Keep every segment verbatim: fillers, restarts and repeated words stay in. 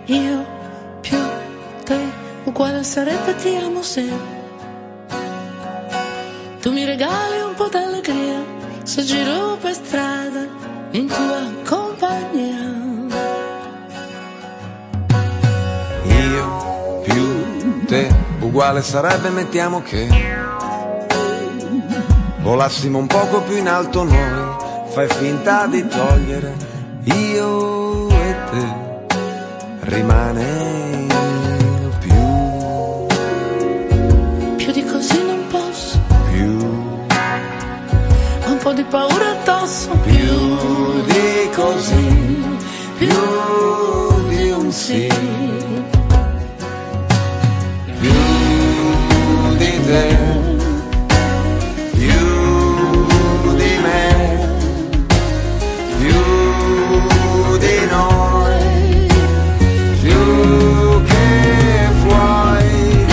io più te, uguale sarebbe ti amo se tu mi regali un po' d'allegria, se giro per strada in tua compagnia. Io più te, uguale sarebbe, mettiamo che volassimo un poco più in alto noi, fai finta di togliere io e te, rimane più. Più di così non posso, Più, ho un po' di paura addosso. più di così, più di un sì, più di te, più di me, più di noi, più che vuoi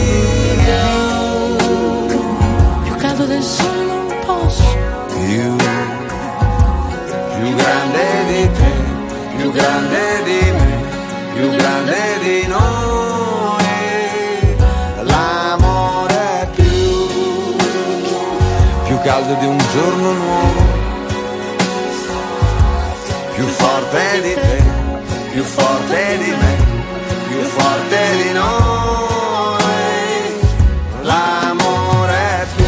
io, Più caldo del sole non posso, più, più grande di te, più grande di me, più grande di noi, l'amore è più, più caldo di un giorno nuovo, più forte di te, più forte di me, più forte di noi, l'amore è più.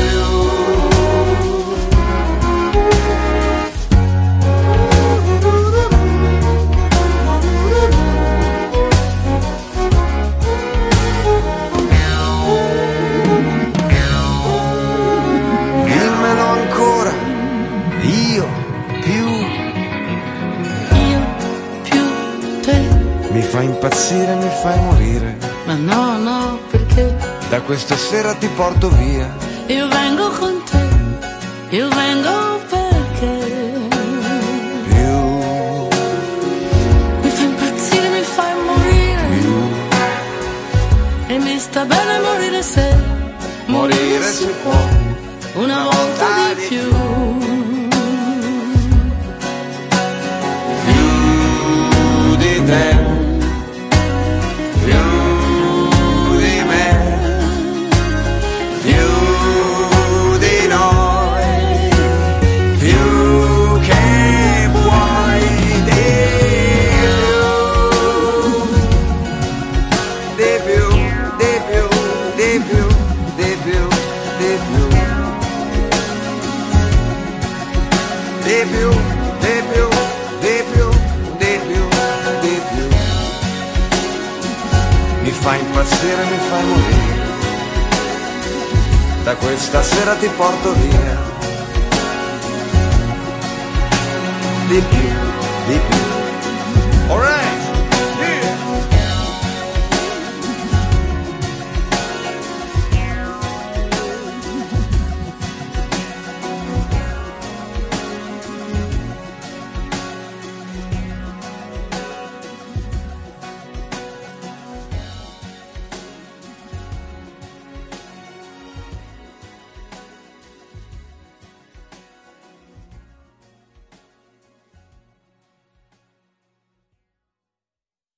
Dimmelo ancora, io più. io più te. Mi fai impazzire, mi fai morire. Ma no, no, perché Da questa sera ti porto via. io vengo con te, io vengo perché Più, mi fai impazzire, mi fai morire. più, E mi sta bene morire se morire si può. una volta di più. Più di te, più di me, più di noi, più che vuoi di più, di più, di più, di più, di più, di più, di più, di più, di più, di più, di più. Mi fai impazzire, mi fai morire. Da questa sera ti porto via. Di più, di più.